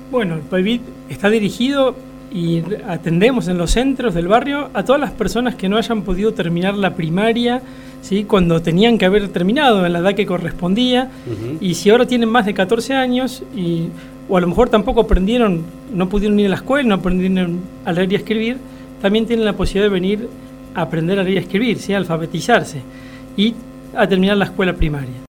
Bueno, el PAIBIT está dirigido y atendemos en los centros del barrio a todas las personas que no hayan podido terminar la primaria, ¿sí?, cuando tenían que haber terminado en la edad que correspondía. Y si ahora tienen más de 14 años o a lo mejor tampoco aprendieron, no pudieron ir a la escuela, no aprendieron a leer y a escribir, también tienen la posibilidad de venir a aprender a leer y a escribir, ¿sí?, a alfabetizarse y a terminar la escuela primaria.